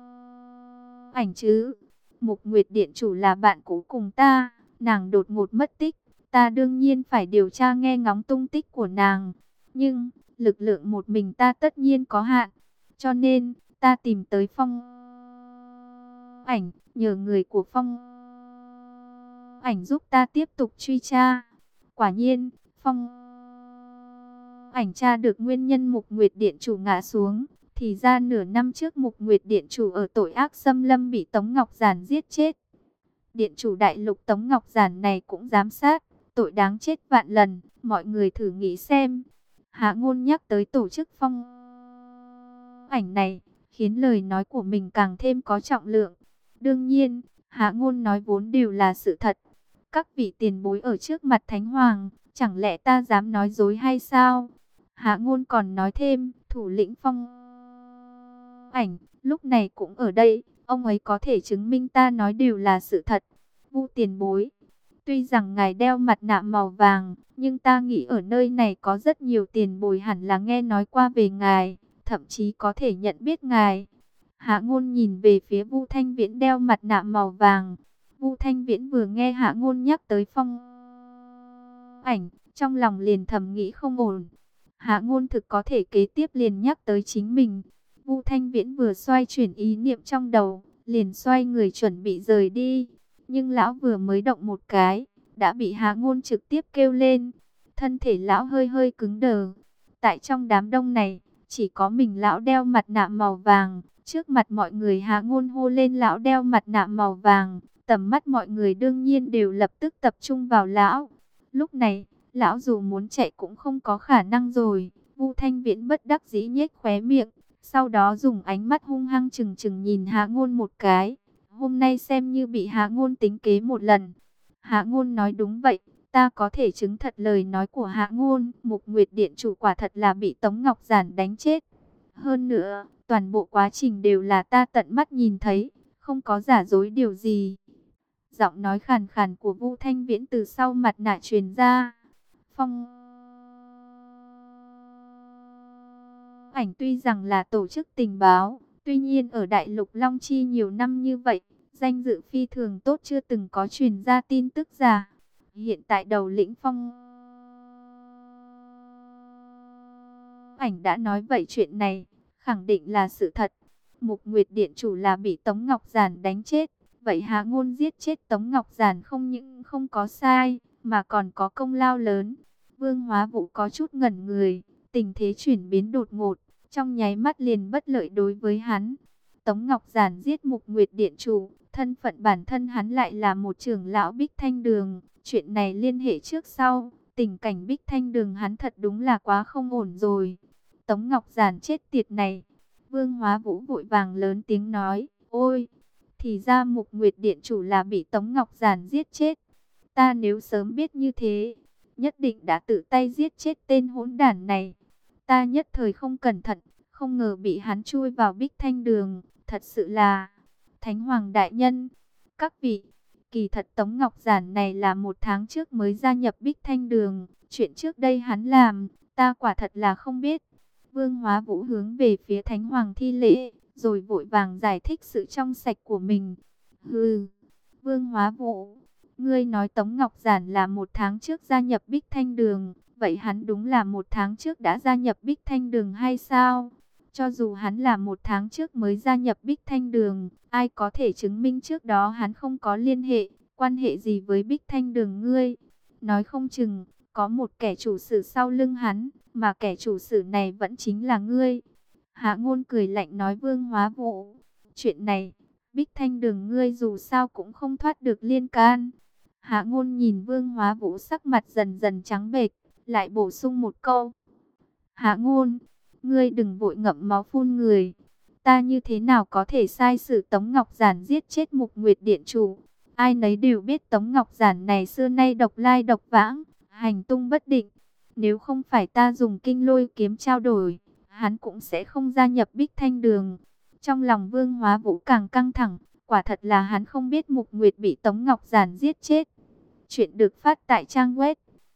S1: ảnh chứ. Mục Nguyệt điện chủ là bạn cũ cùng ta, nàng đột ngột mất tích, ta đương nhiên phải điều tra nghe ngóng tung tích của nàng. Nhưng, lực lượng một mình ta tất nhiên có hạn, cho nên, ta tìm tới phong ảnh, nhờ người của phong ảnh giúp ta tiếp tục truy tra. Quả nhiên, phong ảnh tra được nguyên nhân Mục Nguyệt điện chủ ngã xuống. Thì ra nửa năm trước Mục Nguyệt điện chủ ở tội ác xâm lâm bị Tống Ngọc Giản giết chết. Điện chủ đại lục Tống Ngọc Giản này cũng dám sát, tội đáng chết vạn lần, mọi người thử nghĩ xem. Hạ Ngôn nhắc tới tổ chức phong ảnh này, khiến lời nói của mình càng thêm có trọng lượng. Đương nhiên, Hạ Ngôn nói vốn đều là sự thật. Các vị tiền bối ở trước mặt Thánh Hoàng, chẳng lẽ ta dám nói dối hay sao? Hạ Ngôn còn nói thêm, thủ lĩnh phong ảnh, lúc này cũng ở đây, ông ấy có thể chứng minh ta nói đều là sự thật. Vu tiền bối, tuy rằng ngài đeo mặt nạ màu vàng, nhưng ta nghĩ ở nơi này có rất nhiều tiền bối hẳn là nghe nói qua về ngài, thậm chí có thể nhận biết ngài. Hạ Ngôn nhìn về phía Vu Thanh Viễn đeo mặt nạ màu vàng. Vu Thanh Viễn vừa nghe Hạ Ngôn nhắc tới phong ảnh, trong lòng liền thầm nghĩ không ổn. Hạ Ngôn thực có thể kế tiếp liền nhắc tới chính mình. Vu Thanh Viễn vừa xoay chuyển ý niệm trong đầu, liền xoay người chuẩn bị rời đi. Nhưng lão vừa mới động một cái, đã bị Hạ Ngôn trực tiếp kêu lên. Thân thể lão hơi hơi cứng đờ. Tại trong đám đông này, chỉ có mình lão đeo mặt nạ màu vàng. Trước mặt mọi người Hạ Ngôn hô lên lão đeo mặt nạ màu vàng. Tầm mắt mọi người đương nhiên đều lập tức tập trung vào lão. Lúc này, lão dù muốn chạy cũng không có khả năng rồi. Vu Thanh Viễn bất đắc dĩ nhếch khóe miệng. Sau đó dùng ánh mắt hung hăng chừng chừng nhìn Hạ Ngôn một cái. Hôm nay xem như bị Hạ Ngôn tính kế một lần. Hạ Ngôn nói đúng vậy. Ta có thể chứng thật lời nói của Hạ Ngôn. Mục Nguyệt điện chủ quả thật là bị Tống Ngọc Giản đánh chết. Hơn nữa, toàn bộ quá trình đều là ta tận mắt nhìn thấy. Không có giả dối điều gì. Giọng nói khàn khàn của Vu Thanh Viễn từ sau mặt nạ truyền ra. Phong ảnh tuy rằng là tổ chức tình báo, tuy nhiên ở Đại Lục Long Chi nhiều năm như vậy, danh dự phi thường tốt, chưa từng có truyền ra tin tức giả. Hiện tại đầu lĩnh phong ảnh đã nói vậy, chuyện này khẳng định là sự thật. Mục Nguyệt điện chủ là bị Tống Ngọc Giản đánh chết. Vậy Hạ Ngôn giết chết Tống Ngọc Giản không những không có sai, mà còn có công lao lớn. Vương Hóa Vũ có chút ngẩn người, tình thế chuyển biến đột ngột, trong nháy mắt liền bất lợi đối với hắn. Tống Ngọc Giản giết Mục Nguyệt điện chủ, thân phận bản thân hắn lại là một trưởng lão Bích Thanh Đường. Chuyện này liên hệ trước sau, tình cảnh Bích Thanh Đường hắn thật đúng là quá không ổn rồi. Tống Ngọc Giản chết tiệt này, Vương Hóa Vũ vội vàng lớn tiếng nói, ôi, thì ra Mục Nguyệt Điện chủ là bị Tống Ngọc Giản giết chết. Ta nếu sớm biết như thế, nhất định đã tự tay giết chết tên hỗn đản này. Ta nhất thời không cẩn thận, không ngờ bị hắn chui vào Bích Thanh Đường, thật sự là... Thánh Hoàng Đại Nhân, các vị, kỳ thật Tống Ngọc Giản này là 1 tháng trước mới gia nhập Bích Thanh Đường, chuyện trước đây hắn làm, ta quả thật là không biết. Vương Hóa Vũ hướng về phía Thánh Hoàng thi lễ, rồi vội vàng giải thích sự trong sạch của mình. Hừ, Vương Hóa Vũ, ngươi nói Tống Ngọc Giản là 1 tháng trước gia nhập Bích Thanh Đường, vậy hắn đúng là 1 tháng trước đã gia nhập Bích Thanh Đường hay sao? Cho dù hắn là 1 tháng trước mới gia nhập Bích Thanh Đường, ai có thể chứng minh trước đó hắn không có liên hệ, quan hệ gì với Bích Thanh Đường ngươi? Nói không chừng, có một kẻ chủ sử sau lưng hắn, mà kẻ chủ sử này vẫn chính là ngươi. Hạ Ngôn cười lạnh nói Vương Hóa Vũ, chuyện này, Bích Thanh Đường ngươi dù sao cũng không thoát được liên can. Hạ Ngôn nhìn Vương Hóa Vũ sắc mặt dần dần trắng bệch, lại bổ sung một câu. Hạ Ngôn, ngươi đừng vội ngậm máu phun người. Ta như thế nào có thể sai sự Tống Ngọc Giản giết chết Mục Nguyệt Điện chủ? Ai nấy đều biết Tống Ngọc Giản này xưa nay độc lai độc vãng, hành tung bất định. Nếu không phải ta dùng kinh lôi kiếm trao đổi, hắn cũng sẽ không gia nhập Bích Thanh Đường. Trong lòng Vương Hóa Vũ càng căng thẳng, quả thật là hắn không biết Mục Nguyệt bị Tống Ngọc Giản giết chết. Chuyện được phát tại trang web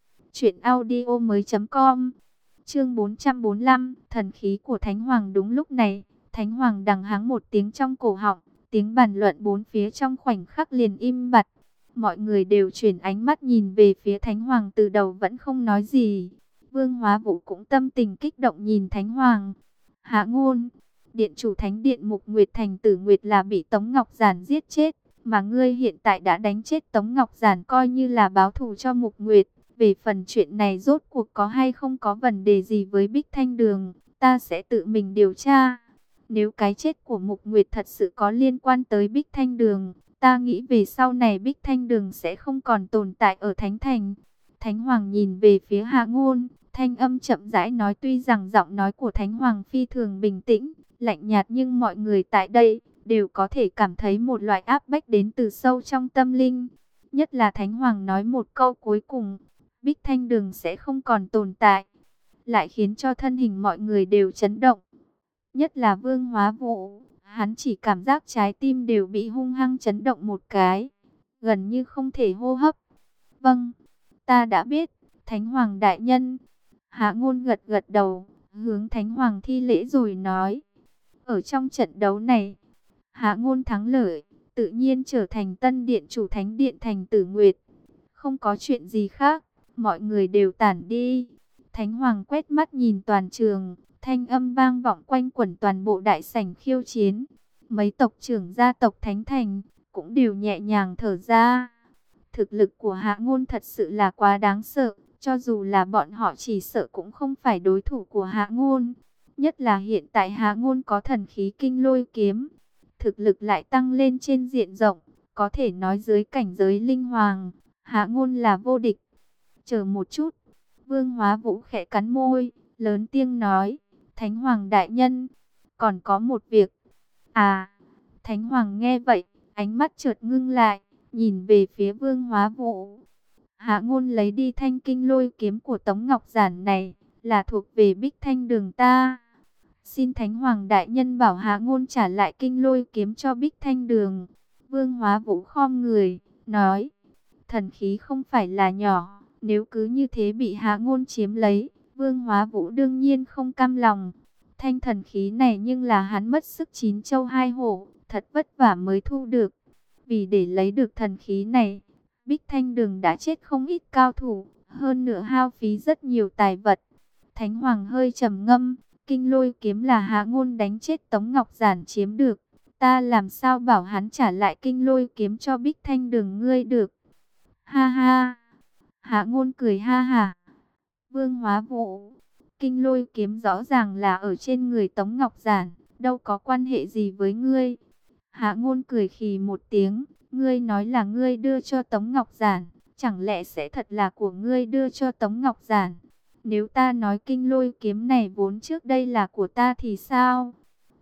S1: truyệnaudiomoi.com. Chương 445, thần khí của Thánh Hoàng. Đúng lúc này, Thánh Hoàng đằng hắng một tiếng trong cổ họng, tiếng bàn luận bốn phía trong khoảnh khắc liền im bặt. Mọi người đều chuyển ánh mắt nhìn về phía Thánh Hoàng, từ đầu vẫn không nói gì. Vương Hóa Vũ cũng tâm tình kích động nhìn Thánh Hoàng. Hạ Ngôn, Điện chủ Thánh Điện Mục Nguyệt Thành Tử Nguyệt là bị Tống Ngọc Giản giết chết, mà ngươi hiện tại đã đánh chết Tống Ngọc Giản coi như là báo thù cho Mục Nguyệt. Về phần chuyện này rốt cuộc có hay không có vấn đề gì với Bích Thanh Đường, ta sẽ tự mình điều tra. Nếu cái chết của Mục Nguyệt thật sự có liên quan tới Bích Thanh Đường, ta nghĩ về sau này Bích Thanh Đường sẽ không còn tồn tại ở Thánh Thành. Thánh Hoàng nhìn về phía Hạ Ngôn, thanh âm chậm rãi nói, tuy rằng giọng nói của Thánh Hoàng phi thường bình tĩnh, lạnh nhạt, nhưng mọi người tại đây đều có thể cảm thấy một loại áp bách đến từ sâu trong tâm linh. Nhất là Thánh Hoàng nói một câu cuối cùng, Bích Thanh Đường sẽ không còn tồn tại, lại khiến cho thân hình mọi người đều chấn động. Nhất là Vương Hóa Vũ, hắn chỉ cảm giác trái tim đều bị hung hăng chấn động một cái, gần như không thể hô hấp. Vâng, ta đã biết, Thánh Hoàng đại nhân. Hạ Ngôn gật gật đầu, hướng Thánh Hoàng thi lễ rồi nói. Ở trong trận đấu này, Hạ Ngôn thắng lợi, tự nhiên trở thành tân điện chủ Thánh Điện Thành Tử Nguyệt. Không có chuyện gì khác, mọi người đều tản đi. Thánh Hoàng quét mắt nhìn toàn trường, thanh âm vang vọng quanh quẩn toàn bộ đại sảnh khiêu chiến. Mấy tộc trưởng gia tộc Thánh Thành cũng đều nhẹ nhàng thở ra. Thực lực của Hạ Ngôn thật sự là quá đáng sợ, cho dù là bọn họ chỉ sợ cũng không phải đối thủ của Hạ Ngôn. Nhất là hiện tại Hạ Ngôn có thần khí kinh lôi kiếm, thực lực lại tăng lên trên diện rộng, có thể nói dưới cảnh giới linh hoàng, Hạ Ngôn là vô địch. Chờ một chút, Vương Hóa Vũ khẽ cắn môi, lớn tiếng nói, Thánh Hoàng đại nhân, còn có một việc. À, Thánh Hoàng nghe vậy, ánh mắt chợt ngưng lại, nhìn về phía Vương Hóa Vũ. Hạ Ngôn lấy đi thanh kinh lôi kiếm của Tống Ngọc Giản này, là thuộc về Bích Thanh Đường ta. Xin Thánh Hoàng đại nhân bảo Hạ Ngôn trả lại kinh lôi kiếm cho Bích Thanh Đường. Vương Hóa Vũ khom người, nói, thần khí không phải là nhỏ, nếu cứ như thế bị Hạ Ngôn chiếm lấy, Vương Hóa Vũ đương nhiên không cam lòng. Thanh thần khí này nhưng là hắn mất sức 9 châu 2 hổ, thật vất vả mới thu được. Vì để lấy được thần khí này, Bích Thanh Đường đã chết không ít cao thủ, hơn nữa hao phí rất nhiều tài vật. Thánh Hoàng hơi trầm ngâm, kinh lôi kiếm là Hạ Ngôn đánh chết Tống Ngọc Giản chiếm được, ta làm sao bảo hắn trả lại kinh lôi kiếm cho Bích Thanh Đường ngươi được. Ha ha, Hạ Ngôn cười ha hả. Vương Hóa Vũ, kinh lôi kiếm rõ ràng là ở trên người Tống Ngọc Giản, đâu có quan hệ gì với ngươi. Hạ Ngôn cười khì một tiếng, ngươi nói là ngươi đưa cho Tống Ngọc Giản, chẳng lẽ sẽ thật là của ngươi đưa cho Tống Ngọc Giản? Nếu ta nói kinh lôi kiếm này vốn trước đây là của ta thì sao?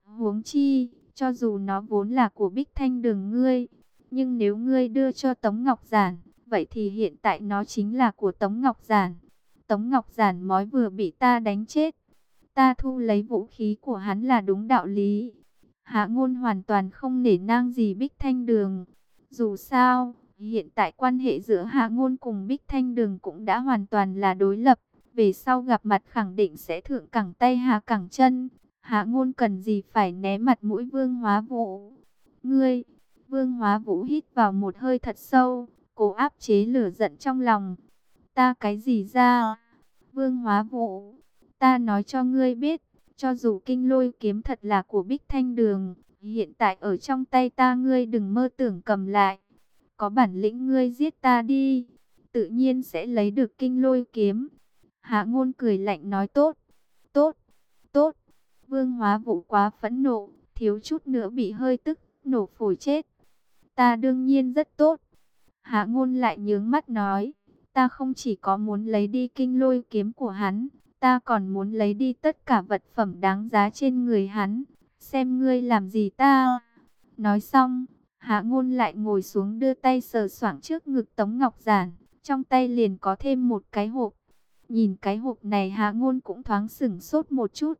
S1: Huống chi, cho dù nó vốn là của Bích Thanh Đường ngươi, nhưng nếu ngươi đưa cho Tống Ngọc Giản, vậy thì hiện tại nó chính là của Tống Ngọc Giản. Tống Ngọc Giản mói vừa bị ta đánh chết, ta thu lấy vũ khí của hắn là đúng đạo lý. Hạ Ngôn hoàn toàn không nể nang gì Bích Thanh Đường. Dù sao, hiện tại quan hệ giữa Hạ Ngôn cùng Bích Thanh Đường cũng đã hoàn toàn là đối lập. Về sau gặp mặt khẳng định sẽ thượng cẳng tay hạ cẳng chân. Hạ Ngôn cần gì phải né mặt mũi Vương Hóa Vũ. Ngươi, Vương Hóa Vũ hít vào một hơi thật sâu, cố áp chế lửa giận trong lòng. Ta cái gì ra? Vương Hóa Vũ, ta nói cho ngươi biết, cho dù kinh lôi kiếm thật là của Bích Thanh Đường, hiện tại ở trong tay ta, ngươi đừng mơ tưởng cầm lại. Có bản lĩnh ngươi giết ta đi, tự nhiên sẽ lấy được kinh lôi kiếm. Hạ Ngôn cười lạnh nói tốt, tốt, tốt. Vương Hóa Vũ quá phẫn nộ, thiếu chút nữa bị hơi tức, nổ phổi chết. Ta đương nhiên rất tốt. Hạ Ngôn lại nhướng mắt nói, ta không chỉ có muốn lấy đi kinh lôi kiếm của hắn, ta còn muốn lấy đi tất cả vật phẩm đáng giá trên người hắn. Xem ngươi làm gì ta. Nói xong, Hạ Ngôn lại ngồi xuống đưa tay sờ soạng trước ngực Tống Ngọc Giản. Trong tay liền có thêm một cái hộp. Nhìn cái hộp này Hạ Ngôn cũng thoáng sửng sốt một chút.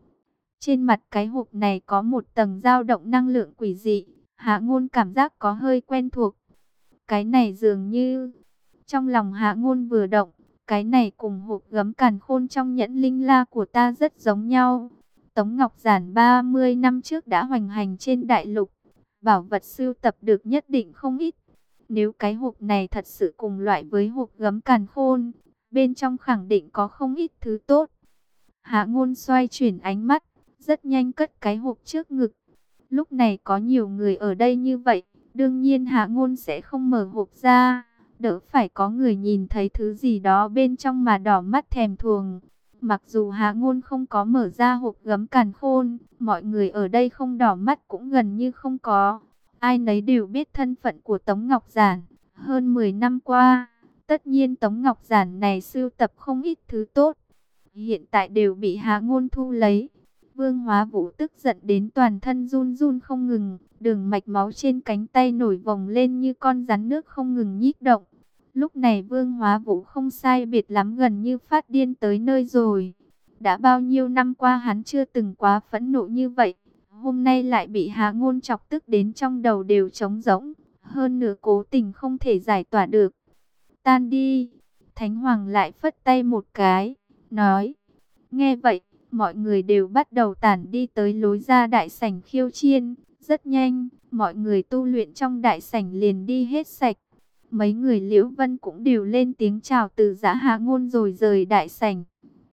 S1: Trên mặt cái hộp này có một tầng dao động năng lượng quỷ dị. Hạ Ngôn cảm giác có hơi quen thuộc. Cái này dường như... Trong lòng Hạ Ngôn vừa động, cái này cùng hộp gấm càn khôn trong nhẫn linh la của ta rất giống nhau. Tống Ngọc Giản 30 năm trước đã hoành hành trên đại lục, bảo vật sưu tập được nhất định không ít. Nếu cái hộp này thật sự cùng loại với hộp gấm càn khôn, bên trong khẳng định có không ít thứ tốt. Hạ Ngôn xoay chuyển ánh mắt, rất nhanh cất cái hộp trước ngực. Lúc này có nhiều người ở đây như vậy, đương nhiên Hạ Ngôn sẽ không mở hộp ra. Đỡ phải có người nhìn thấy thứ gì đó bên trong mà đỏ mắt thèm thuồng. Mặc dù Hạ Ngôn không có mở ra hộp gấm càn khôn, mọi người ở đây không đỏ mắt cũng gần như không có. Ai nấy đều biết thân phận của Tống Ngọc Giản. Hơn 10 năm qua, tất nhiên Tống Ngọc Giản này sưu tập không ít thứ tốt. Hiện tại đều bị Hạ Ngôn thu lấy. Vương Hóa Vũ tức giận đến toàn thân run run không ngừng, đường mạch máu trên cánh tay nổi vòng lên như con rắn nước không ngừng nhích động. Lúc này Vương Hóa Vũ không sai biệt lắm gần như phát điên tới nơi rồi. Đã bao nhiêu năm qua hắn chưa từng quá phẫn nộ như vậy, hôm nay lại bị Hạ Ngôn chọc tức đến trong đầu đều trống rỗng, hơn nữa cố tình không thể giải tỏa được. Tan đi. Thánh Hoàng lại phất tay một cái, nói. Nghe vậy, mọi người đều bắt đầu tản đi tới lối ra đại sảnh khiêu chiên. Rất nhanh, mọi người tu luyện trong đại sảnh liền đi hết sạch. Mấy người Liễu Vân cũng đều lên tiếng chào từ giã Hạ Ngôn rồi rời đại sảnh.